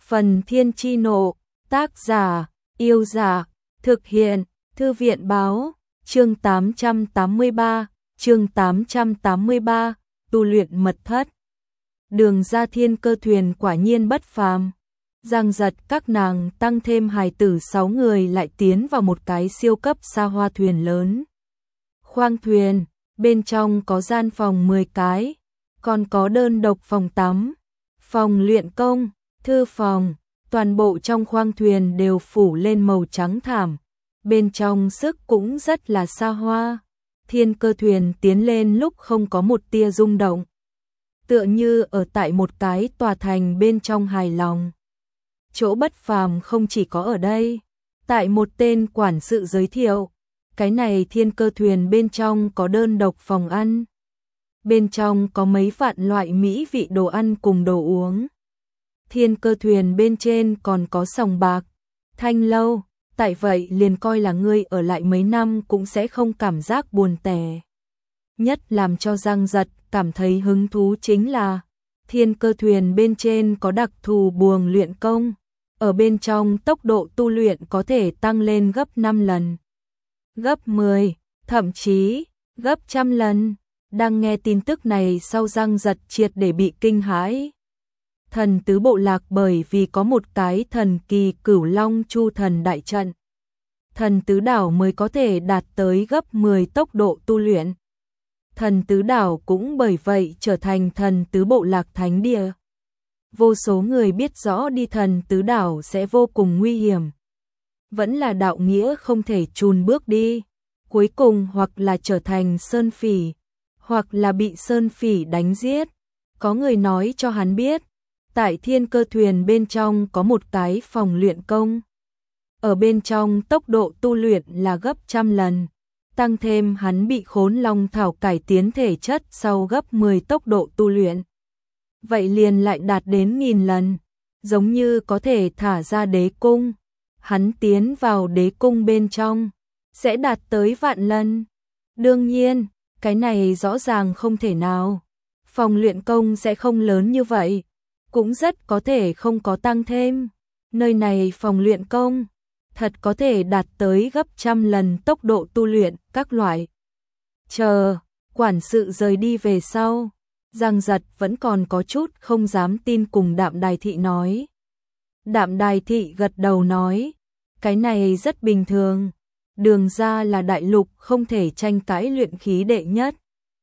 Phần Thiên Chi Nộ, tác giả, Yêu Giả, thực hiện, Thư viện Báo, chương 883, tu luyện mật thất. Đường ra Thiên Cơ thuyền quả nhiên bất phàm. Giang Giật các nàng tăng thêm hài tử 6 người lại tiến vào một cái siêu cấp xa hoa thuyền lớn. Khoang thuyền, bên trong có gian phòng 10 cái, còn có đơn độc phòng tắm, phòng luyện công, thư phòng, toàn bộ trong khoang thuyền đều phủ lên màu trắng thảm. Bên trong sức cũng rất là xa hoa. Thiên Cơ thuyền tiến lên lúc không có một tia rung động, tựa như ở tại một cái tòa thành bên trong hài lòng. Chỗ bất phàm không chỉ có ở đây. Tại một tên quản sự giới thiệu, cái này Thiên Cơ thuyền bên trong có đơn độc phòng ăn. Bên trong có mấy vạn loại mỹ vị đồ ăn cùng đồ uống. Thiên Cơ thuyền bên trên còn có sòng bạc, thanh lâu, tại vậy liền coi là ngươi ở lại mấy năm cũng sẽ không cảm giác buồn tẻ. Nhất làm cho Giang Giật cảm thấy hứng thú chính là Thiên Cơ thuyền bên trên có đặc thù buồng luyện công, ở bên trong tốc độ tu luyện có thể tăng lên gấp 5 lần, gấp 10, thậm chí gấp 100 lần. Đang nghe tin tức này sau Giang Giật triệt để bị kinh hãi. Thần tứ bộ lạc bởi vì có một cái thần kỳ Cửu Long Chu thần đại trận, thần tứ đảo mới có thể đạt tới gấp 10 tốc độ tu luyện. Thần tứ đảo cũng bởi vậy trở thành thần tứ bộ lạc thánh địa. Vô số người biết rõ đi thần tứ đảo sẽ vô cùng nguy hiểm. Vẫn là đạo nghĩa không thể chùn bước đi. Cuối cùng hoặc là trở thành sơn phỉ, hoặc là bị sơn phỉ đánh giết. Có người nói cho hắn biết, tại Thiên Cơ thuyền bên trong có một cái phòng luyện công. Ở bên trong tốc độ tu luyện là gấp 100 lần. Tăng thêm hắn bị Khốn Long thảo cải tiến thể chất sau gấp 10 tốc độ tu luyện. Vậy liền lại đạt đến 1000 lần, giống như có thể thả ra đế cung. Hắn tiến vào đế cung bên trong, sẽ đạt tới vạn lần. Đương nhiên, cái này rõ ràng không thể nào. Phòng luyện công sẽ không lớn như vậy, cũng rất có thể không có tăng thêm. Nơi này phòng luyện công, thật có thể đạt tới gấp 100 lần tốc độ tu luyện các loại. Chờ, quản sự rời đi về sau, Giang Giật vẫn còn có chút không dám tin cùng Đạm Đài Thị nói. Đạm Đài Thị gật đầu nói, cái này rất bình thường, đường ra là đại lục không thể tranh cãi luyện khí đệ nhất.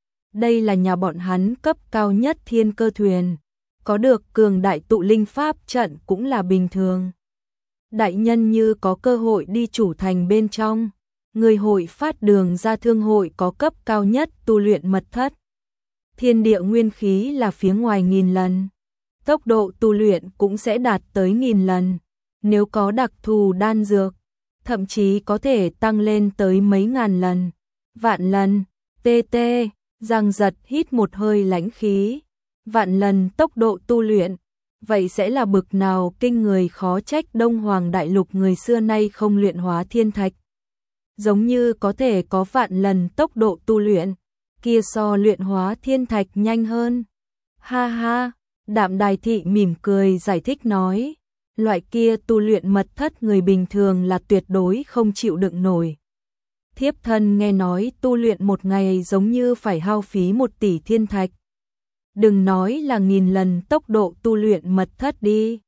Đây là nhà bọn hắn cấp cao nhất Thiên Cơ thuyền, có được cường đại tụ linh pháp trận cũng là bình thường. Đại nhân như có cơ hội đi chủ thành bên trong, người hội phát đường ra thương hội có cấp cao nhất tu luyện mật thất. Thiên địa nguyên khí là phía ngoài 1000 lần, tốc độ tu luyện cũng sẽ đạt tới 1000 lần. Nếu có đặc thù đan dược, thậm chí có thể tăng lên tới mấy ngàn lần, vạn lần. TT, Giang Giật hít một hơi lãnh khí. Vạn lần tốc độ tu luyện, vậy sẽ là bực nào kinh người, khó trách Đông Hoàng đại lục người xưa nay không luyện hóa thiên thạch. Giống như có thể có vạn lần tốc độ tu luyện, kia so luyện hóa thiên thạch nhanh hơn. Ha ha, Đạm Đài Thị mỉm cười giải thích nói, loại kia tu luyện mật thất người bình thường là tuyệt đối không chịu đựng nổi. Thiếp thân nghe nói tu luyện một ngày giống như phải hao phí 1 tỷ thiên thạch. Đừng nói là 1000 lần tốc độ tu luyện mật thất đi.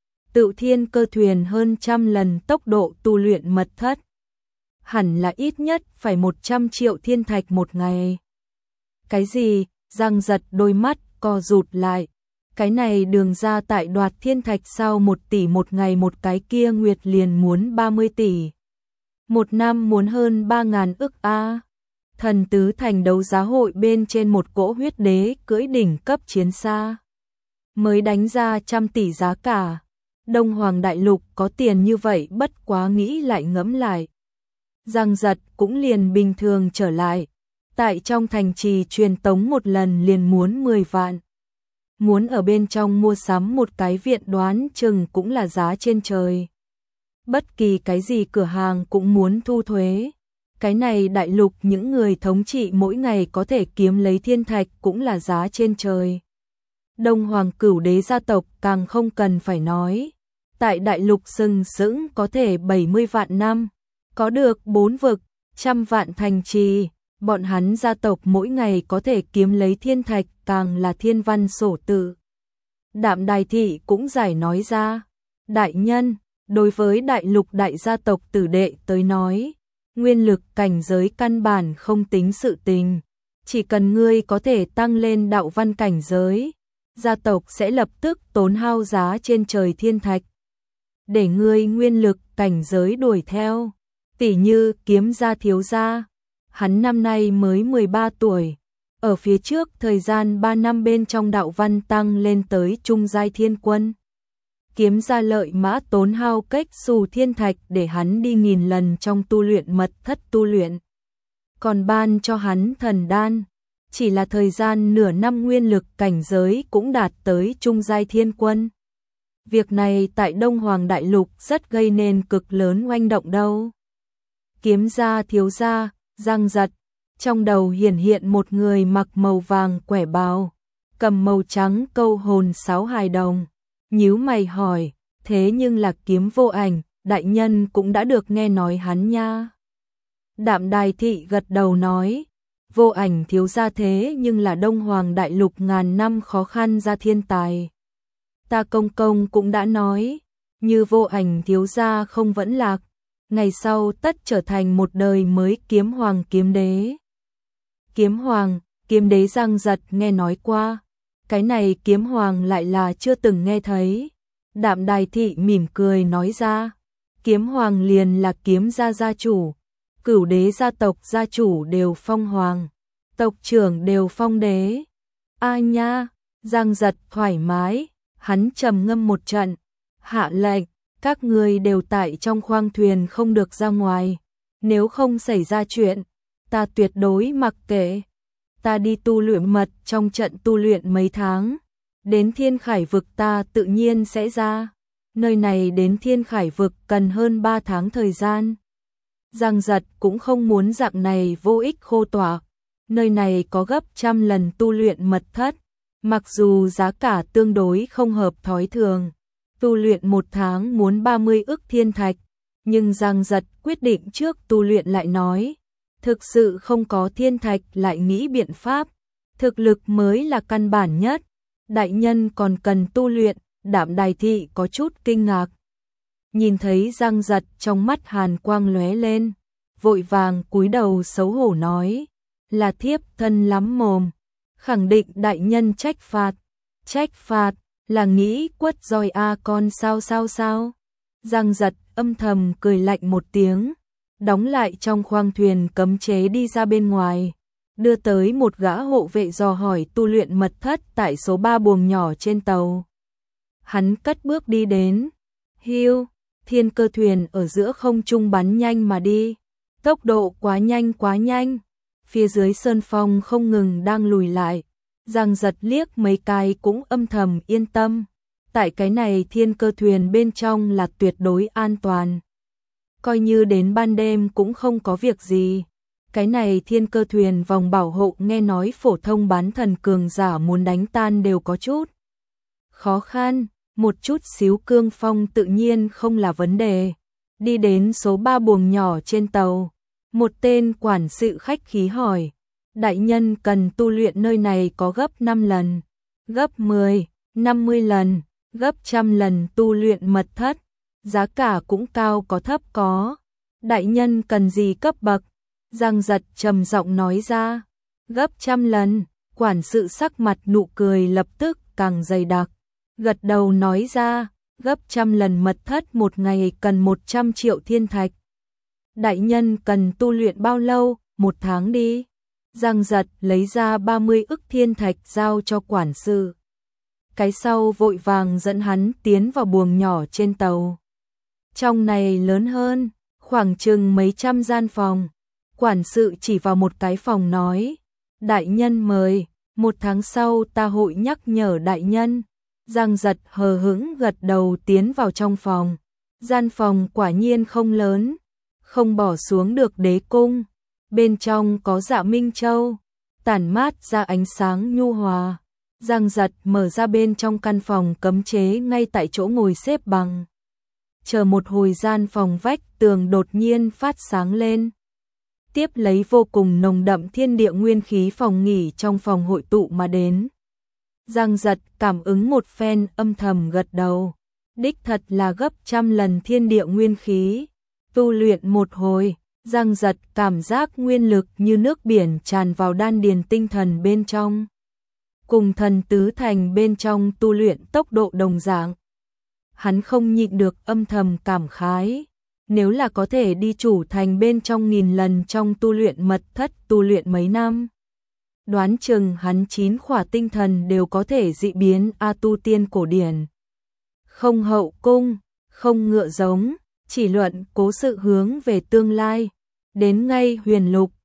Tự Thiên Cơ thuyền hơn 100 lần tốc độ tu luyện mật thất. Hẳn là ít nhất phải 100 triệu thiên thạch một ngày. Cái gì? Giang Giật đôi mắt co rụt lại. Cái này đường ra tại đoạt thiên thạch sau 1 tỷ một ngày, một cái kia nguyệt liền muốn 30 tỷ. Một năm muốn hơn 3000 ức a. Thần tứ thành đấu giá hội bên trên một cỗ huyết đế cưỡi đỉnh cấp chiến xa, mới đánh ra 100 tỷ giá cả. Đông Hoàng đại lục có tiền như vậy, bất quá nghĩ lại ngẫm lại, Giang Giật cũng liền bình thường trở lại. Tại trong thành trì truyền tống một lần liền muốn 10 vạn. Muốn ở bên trong mua sắm một cái viện đoán chừng cũng là giá trên trời. Bất kỳ cái gì cửa hàng cũng muốn thu thuế. Cái này đại lục những người thống trị mỗi ngày có thể kiếm lấy thiên thạch cũng là giá trên trời. Đông Hoàng Cửu Đế gia tộc càng không cần phải nói, tại đại lục sừng sững có thể 70 vạn năm, có được 4 vực, 100 vạn thành trì, bọn hắn gia tộc mỗi ngày có thể kiếm lấy thiên thạch càng là thiên văn sổ tự. Đạm Đài Thị cũng giải nói ra, đại nhân, đối với đại lục đại gia tộc tử đệ tới nói, nguyên lực cảnh giới căn bản không tính sự tình, chỉ cần ngươi có thể tăng lên đạo văn cảnh giới, gia tộc sẽ lập tức tốn hao giá trên trời thiên thạch, để ngươi nguyên lực cảnh giới đuổi theo, tỉ như Kiếm gia thiếu gia, hắn năm nay mới 13 tuổi, ở phía trước thời gian 3 năm bên trong đạo văn tăng lên tới trung giai thiên quân. Kiếm gia Lợi Mã tốn hao cách xù thiên thạch để hắn đi 1000 lần trong tu luyện mật thất tu luyện, còn ban cho hắn thần đan, chỉ là thời gian nửa năm nguyên lực cảnh giới cũng đạt tới trung giai thiên quân. Việc này tại Đông Hoàng Đại Lục rất gây nên cực lớn oanh động đâu. Kiếm gia thiếu gia, Giang Giật, trong đầu hiển hiện một người mặc màu vàng quẻ bào, cầm màu trắng câu hồn sáo hài đồng, nhíu mày hỏi, thế nhưng là Kiếm Vô Ảnh, đại nhân cũng đã được nghe nói hắn nha. Đạm Đài Thị gật đầu nói, Vô Ảnh thiếu gia thế nhưng là Đông Hoàng Đại Lục ngàn năm khó khăn ra thiên tài. Ta công công cũng đã nói, như Vô Ảnh thiếu gia không vẫn lạc, ngày sau tất trở thành một đời mới kiếm hoàng kiếm đế. Kiếm hoàng, kiếm đế Giang Giật nghe nói qua, cái này kiếm hoàng lại là chưa từng nghe thấy. Đạm Đài Thị mỉm cười nói ra, kiếm hoàng liền là kiếm gia gia chủ, cửu đế gia tộc gia chủ đều phong hoàng, tộc trưởng đều phong đế. A nha, Giang Giật thoải mái, hắn trầm ngâm một trận, hạ lệnh, các ngươi đều tại trong khoang thuyền không được ra ngoài, nếu không xảy ra chuyện, ta tuyệt đối mặc kệ. Ta đi tu luyện mật trong trận tu luyện mấy tháng, đến Thiên Khải vực ta tự nhiên sẽ ra, nơi này đến Thiên Khải vực cần hơn 3 tháng thời gian. Giang Giật cũng không muốn dạng này vô ích khô tỏa, nơi này có gấp 100 lần tu luyện mật thất, mặc dù giá cả tương đối không hợp thói thường, tu luyện 1 tháng muốn 30 ức thiên thạch, nhưng Giang Giật quyết định trước tu luyện lại nói, thực sự không có thiên thạch lại nghĩ biện pháp, thực lực mới là căn bản nhất, đại nhân còn cần tu luyện. Đạm Đài Thị có chút kinh ngạc, nhìn thấy Giang Giật trong mắt hàn quang lóe lên, vội vàng cúi đầu xấu hổ nói, là thiếp thân lắm mồm, khẳng định đại nhân trách phạt, là nghĩ quất roi a con sao. Giang Giật âm thầm cười lạnh một tiếng, đóng lại trong khoang thuyền cấm chế đi ra bên ngoài, đưa tới một gã hộ vệ dò hỏi tu luyện mật thất tại số 3 buồng nhỏ trên tàu. Hắn cất bước đi đến, hiu, thiên cơ thuyền ở giữa không trung bắn nhanh mà đi, tốc độ quá nhanh, phía dưới sơn phong không ngừng đang lùi lại. Giang Giật liếc mấy cái cũng âm thầm yên tâm, tại cái này thiên cơ thuyền bên trong là tuyệt đối an toàn, coi như đến ban đêm cũng không có việc gì. Cái này thiên cơ thuyền vòng bảo hộ nghe nói phổ thông bán thần cường giả muốn đánh tan đều có chút khó khăn, một chút xíu cương phong tự nhiên không là vấn đề. Đi đến số 3 buồng nhỏ trên tàu, một tên quản sự khách khí hỏi, đại nhân cần tu luyện nơi này có gấp 5 lần, gấp 10, 50 lần, gấp 100 lần tu luyện mật thất, giá cả cũng cao có thấp có. Đại nhân cần gì cấp bậc? Giang Giật trầm giọng nói ra, gấp 100 lần, quản sự sắc mặt nụ cười lập tức càng dày đặc, gật đầu nói ra, gấp 100 lần mật thất một ngày cần 100 triệu thiên thạch. Đại nhân cần tu luyện bao lâu? 1 tháng đi. Giang Giật lấy ra 30 ức thiên thạch giao cho quản sự. Cái sau vội vàng dẫn hắn tiến vào buồng nhỏ trên tàu. Trong này lớn hơn, khoảng chừng mấy trăm gian phòng. Quản sự chỉ vào một cái phòng nói, đại nhân mời, 1 tháng sau ta hội nhắc nhở đại nhân. Giang Giật hờ hững gật đầu tiến vào trong phòng. Gian phòng quả nhiên không lớn, không bỏ xuống được đế cung. Bên trong có Dạ Minh Châu, tản mát ra ánh sáng nhu hòa. Giang Giật mở ra bên trong căn phòng cấm chế ngay tại chỗ ngồi xếp bằng. chờ một hồi gian phòng vách tường đột nhiên phát sáng lên. Tiếp lấy vô cùng nồng đậm thiên địa nguyên khí phòng nghỉ trong phòng hội tụ mà đến. Giang Giật cảm ứng một phen âm thầm gật đầu. Đích thật là gấp trăm lần thiên địa nguyên khí. Tu luyện một hồi, Giang Giật cảm giác nguyên lực như nước biển tràn vào đan điền tinh thần bên trong. Cùng thần tứ thành bên trong tu luyện tốc độ đồng dạng. Hắn không nhịn được âm thầm cảm khái. Nếu là có thể đi chủ thành bên trong 1000 lần trong tu luyện mật thất tu luyện mấy năm. Đoán chừng hắn 9 khỏa tinh thần đều có thể dị biến A tu tiên cổ điển. Không hậu cung, không ngựa giống, chỉ luận cố sự hướng về tương lai. Đến ngay huyền lục,